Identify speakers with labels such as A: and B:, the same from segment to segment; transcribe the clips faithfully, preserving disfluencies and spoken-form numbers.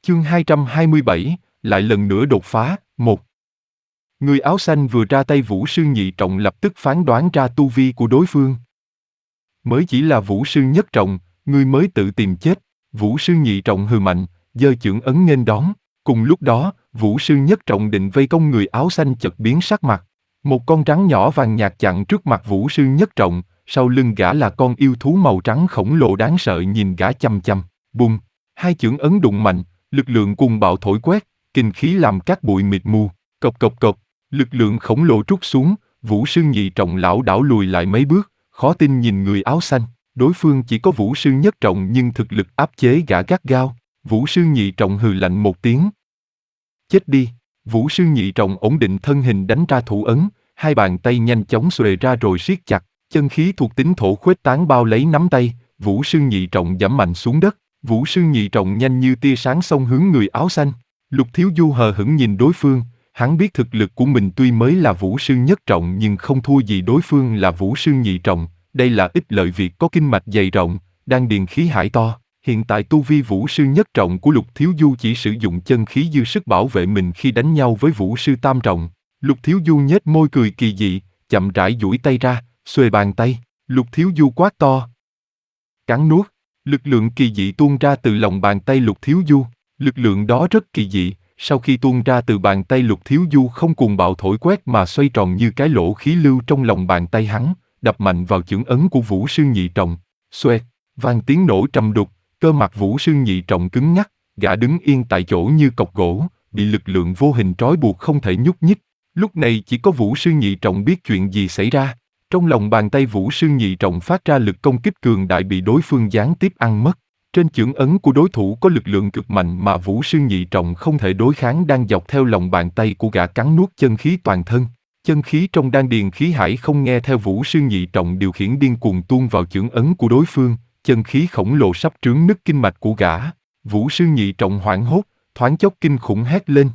A: Chương hai trăm hai mươi bảy, lại lần nữa đột phá, một. Người áo xanh vừa ra tay Vũ Sư Nhị Trọng lập tức phán đoán ra tu vi của đối phương. Mới chỉ là Vũ Sư Nhất Trọng, ngươi mới tự tìm chết. Vũ Sư Nhị Trọng hừ mạnh, giơ chưởng ấn nghênh đón. Cùng lúc đó, Vũ Sư Nhất Trọng định vây công người áo xanh chợt biến sắc mặt. Một con rắn nhỏ vàng nhạt chặn trước mặt Vũ Sư Nhất Trọng, sau lưng gã là con yêu thú màu trắng khổng lồ đáng sợ nhìn gã chăm chăm. Bùng, hai chưởng ấn đụng mạnh, lực lượng cuồng bạo thổi quét, kinh khí làm các bụi mịt mù. Cộc cộc cộc, lực lượng khổng lồ trút xuống, Vũ Sư Nhị Trọng lảo đảo lùi lại mấy bước, khó tin nhìn người áo xanh. Đối phương chỉ có Vũ Sư Nhất Trọng nhưng thực lực áp chế gã gắt gao. Vũ Sư Nhị Trọng hừ lạnh một tiếng. Chết đi. Vũ Sư Nhị Trọng ổn định thân hình đánh ra thủ ấn, hai bàn tay nhanh chóng xuề ra rồi siết chặt, chân khí thuộc tính thổ khuếch tán bao lấy nắm tay. Vũ Sư Nhị Trọng giẫm mạnh xuống đất. Vũ Sư Nhị Trọng nhanh như tia sáng xông hướng người áo xanh. Lục Thiếu Du hờ hững nhìn đối phương, hắn biết thực lực của mình tuy mới là Vũ Sư Nhất Trọng nhưng không thua gì đối phương là Vũ Sư Nhị Trọng. Đây là ích lợi việc có kinh mạch dày rộng, đan điền khí hải to. Hiện tại tu vi Vũ Sư Nhất Trọng của Lục Thiếu Du chỉ sử dụng chân khí dư sức bảo vệ mình khi đánh nhau với Vũ Sư Tam Trọng. Lục Thiếu Du nhếch môi cười kỳ dị, chậm rãi duỗi tay ra, xuề bàn tay. Lục Thiếu Du quát to. Cắn nuốt. Lực lượng kỳ dị tuôn ra từ lòng bàn tay Lục Thiếu Du. Lực lượng đó rất kỳ dị, sau khi tuôn ra từ bàn tay Lục Thiếu Du không cuồng bạo thổi quét mà xoay tròn như cái lỗ khí lưu trong lòng bàn tay hắn, đập mạnh vào chưởng ấn của Vũ Sư Nhị Trọng. Xoẹt, vang tiếng nổ trầm đục, cơ mặt Vũ Sư Nhị Trọng cứng ngắc, gã đứng yên tại chỗ như cọc gỗ, bị lực lượng vô hình trói buộc không thể nhúc nhích. Lúc này chỉ có Vũ Sư Nhị Trọng biết chuyện gì xảy ra. Trong lòng bàn tay Vũ Sư Nhị Trọng phát ra lực công kích cường đại bị đối phương gián tiếp ăn mất. Trên chưởng ấn của đối thủ có lực lượng cực mạnh mà Vũ Sư Nhị Trọng không thể đối kháng đang dọc theo lòng bàn tay của gã cắn nuốt chân khí toàn thân. Chân khí trong đan điền khí hải không nghe theo Vũ Sư Nhị Trọng điều khiển điên cuồng tuôn vào chưởng ấn của đối phương, chân khí khổng lồ sắp trướng nứt kinh mạch của gã. Vũ Sư Nhị Trọng hoảng hốt, thoáng chốc kinh khủng hét lên.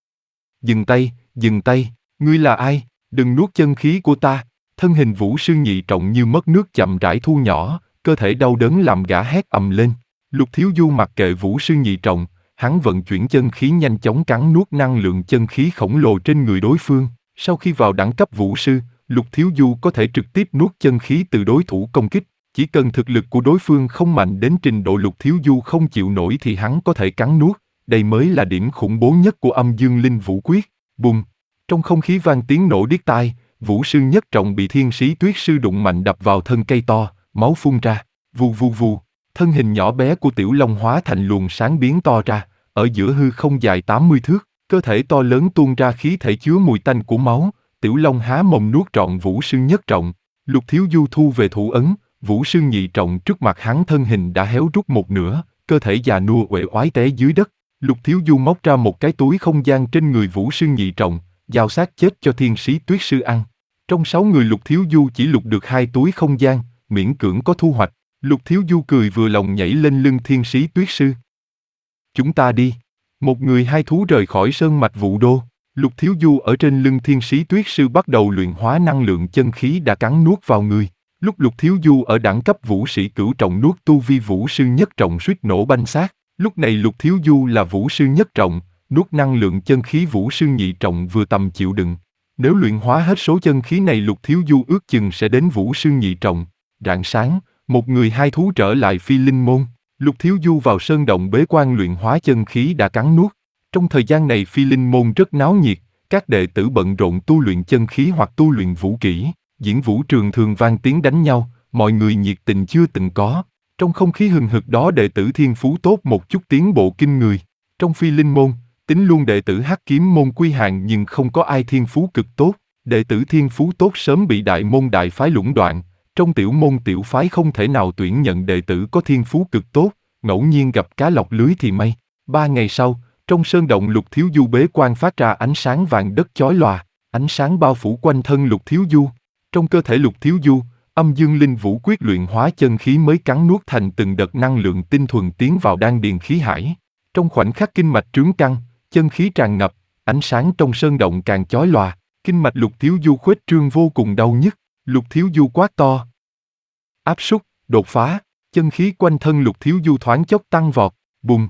A: Dừng tay, dừng tay, ngươi là ai? Đừng nuốt chân khí của ta. Thân hình Vũ Sư Nhị Trọng như mất nước chậm rãi thu nhỏ, cơ thể đau đớn làm gã hét ầm lên. Lục Thiếu Du mặc kệ Vũ Sư Nhị Trọng, hắn vận chuyển chân khí nhanh chóng cắn nuốt năng lượng chân khí khổng lồ trên người đối phương. Sau khi vào đẳng cấp Vũ Sư, Lục Thiếu Du có thể trực tiếp nuốt chân khí từ đối thủ công kích. Chỉ cần thực lực của đối phương không mạnh đến trình độ Lục Thiếu Du không chịu nổi thì hắn có thể cắn nuốt. Đây mới là điểm khủng bố nhất của Âm Dương Linh Vũ Quyết. Bùng! Trong không khí vang tiếng nổ điếc tai, Vũ Sư Nhất Trọng bị Thiên Sĩ Tuyết Sư đụng mạnh đập vào thân cây to, máu phun ra. Vù vù vù, thân hình nhỏ bé của Tiểu Long hóa thành luồng sáng biến to ra, ở giữa hư không dài tám mươi thước, cơ thể to lớn tuôn ra khí thể chứa mùi tanh của máu. Tiểu Long há mồm nuốt trọn Vũ Sư Nhất Trọng. Lục Thiếu Du thu về thủ ấn, Vũ Sư Nhị Trọng trước mặt hắn thân hình đã héo rút một nửa, cơ thể già nua uể oải té dưới đất. Lục Thiếu Du móc ra một cái túi không gian trên người Vũ Sư Nhị Trọng, giao xác chết cho Thiên Sĩ Tuyết Sư ăn. Trong sáu người Lục Thiếu Du chỉ lục được hai túi không gian, miễn cưỡng có thu hoạch. Lục Thiếu Du cười vừa lòng nhảy lên lưng Thiên Sĩ Tuyết Sư. Chúng ta đi. Một người hai thú rời khỏi sơn mạch Vũ Đô. Lục Thiếu Du ở trên lưng Thiên Sĩ Tuyết Sư bắt đầu luyện hóa năng lượng chân khí đã cắn nuốt vào người. Lúc Lục Thiếu Du ở đẳng cấp Vũ Sĩ Cửu Trọng nuốt tu vi Vũ Sư Nhất Trọng suýt nổ banh xác. Lúc này Lục Thiếu Du là Vũ Sư Nhất Trọng, nuốt năng lượng chân khí Vũ Sư Nhị Trọng vừa tầm chịu đựng. Nếu luyện hóa hết số chân khí này Lục Thiếu Du ước chừng sẽ đến Vũ Sư Nhị Trọng. Rạng sáng, một người hai thú trở lại Phi Linh Môn. Lục Thiếu Du vào sơn động bế quan luyện hóa chân khí đã cắn nuốt. Trong thời gian này Phi Linh Môn rất náo nhiệt, các đệ tử bận rộn tu luyện chân khí hoặc tu luyện vũ kỹ. Diễn vũ trường thường vang tiếng đánh nhau, mọi người nhiệt tình chưa từng có. Trong không khí hừng hực đó đệ tử thiên phú tốt một chút tiến bộ kinh người. Trong Phi Linh Môn, tính luôn đệ tử Hắc Kiếm Môn quy hàng nhưng không có ai thiên phú cực tốt. Đệ tử thiên phú tốt sớm bị đại môn đại phái lũng đoạn. Trong tiểu môn tiểu phái không thể nào tuyển nhận đệ tử có thiên phú cực tốt, ngẫu nhiên gặp cá lọc lưới thì may. Ba ngày sau, trong sơn động Lục Thiếu Du bế quan phát ra ánh sáng vàng đất chói lòa, ánh sáng bao phủ quanh thân Lục Thiếu Du. Trong cơ thể Lục Thiếu Du, Âm Dương Linh Vũ Quyết luyện hóa chân khí mới cắn nuốt thành từng đợt năng lượng tinh thuần tiến vào đan điền khí hải. Trong khoảnh khắc kinh mạch trướng căng, chân khí tràn ngập, ánh sáng trong sơn động càng chói lòa, kinh mạch Lục Thiếu Du khuếch trương vô cùng đau nhức. Lục Thiếu Du quát to. Áp súc, đột phá, chân khí quanh thân Lục Thiếu Du thoáng chốc tăng vọt, bùng.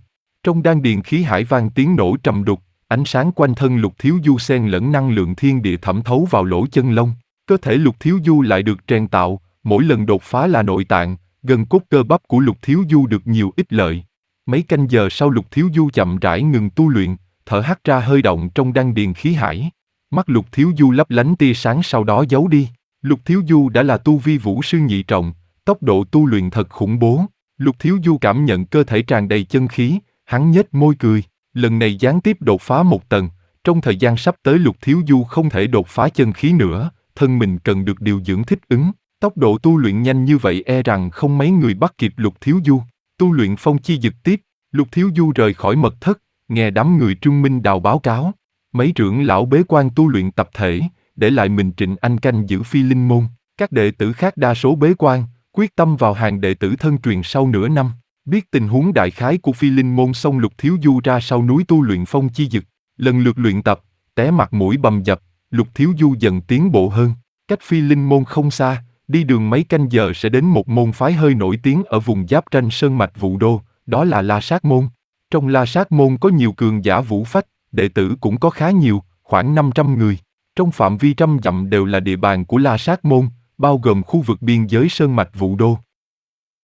A: Trong đan điền khí hải vang tiếng nổ trầm đục, ánh sáng quanh thân Lục Thiếu Du xen lẫn năng lượng thiên địa thẩm thấu vào lỗ chân lông. Cơ thể Lục Thiếu Du lại được rèn tạo, mỗi lần đột phá là nội tạng, gân cốt cơ bắp của Lục Thiếu Du được nhiều ích lợi. Mấy canh giờ sau Lục Thiếu Du chậm rãi ngừng tu luyện, thở hắt ra hơi động trong đan điền khí hải. Mắt Lục Thiếu Du lấp lánh tia sáng sau đó giấu đi. Lục Thiếu Du đã là tu vi vũ sư nhị trọng, tốc độ tu luyện thật khủng bố. Lục Thiếu Du cảm nhận cơ thể tràn đầy chân khí, hắn nhếch môi cười. Lần này gián tiếp đột phá một tầng, trong thời gian sắp tới Lục Thiếu Du không thể đột phá chân khí nữa, thân mình cần được điều dưỡng thích ứng. Tốc độ tu luyện nhanh như vậy e rằng không mấy người bắt kịp Lục Thiếu Du. Tu luyện phong chi dực tiếp, Lục Thiếu Du rời khỏi mật thất, nghe đám người Trương Minh Đào báo cáo. Mấy trưởng lão bế quan tu luyện tập thể, để lại mình Trịnh Anh canh giữ Phi Linh môn. Các đệ tử khác đa số bế quan, quyết tâm vào hàng đệ tử thân truyền sau nửa năm. Biết tình huống đại khái của Phi Linh môn xong Lục Thiếu Du ra sau núi tu luyện phong chi dực, lần lượt luyện tập, té mặt mũi bầm dập, Lục Thiếu Du dần tiến bộ hơn. Cách Phi Linh môn không xa, đi đường mấy canh giờ sẽ đến một môn phái hơi nổi tiếng ở vùng giáp ranh sơn mạch Vũ Đô, đó là La Sát môn. Trong La Sát môn có nhiều cường giả vũ phách, đệ tử cũng có khá nhiều, khoảng năm trăm người. Trong phạm vi trăm dặm đều là địa bàn của La Sát môn, bao gồm khu vực biên giới sơn mạch Vũ Đô.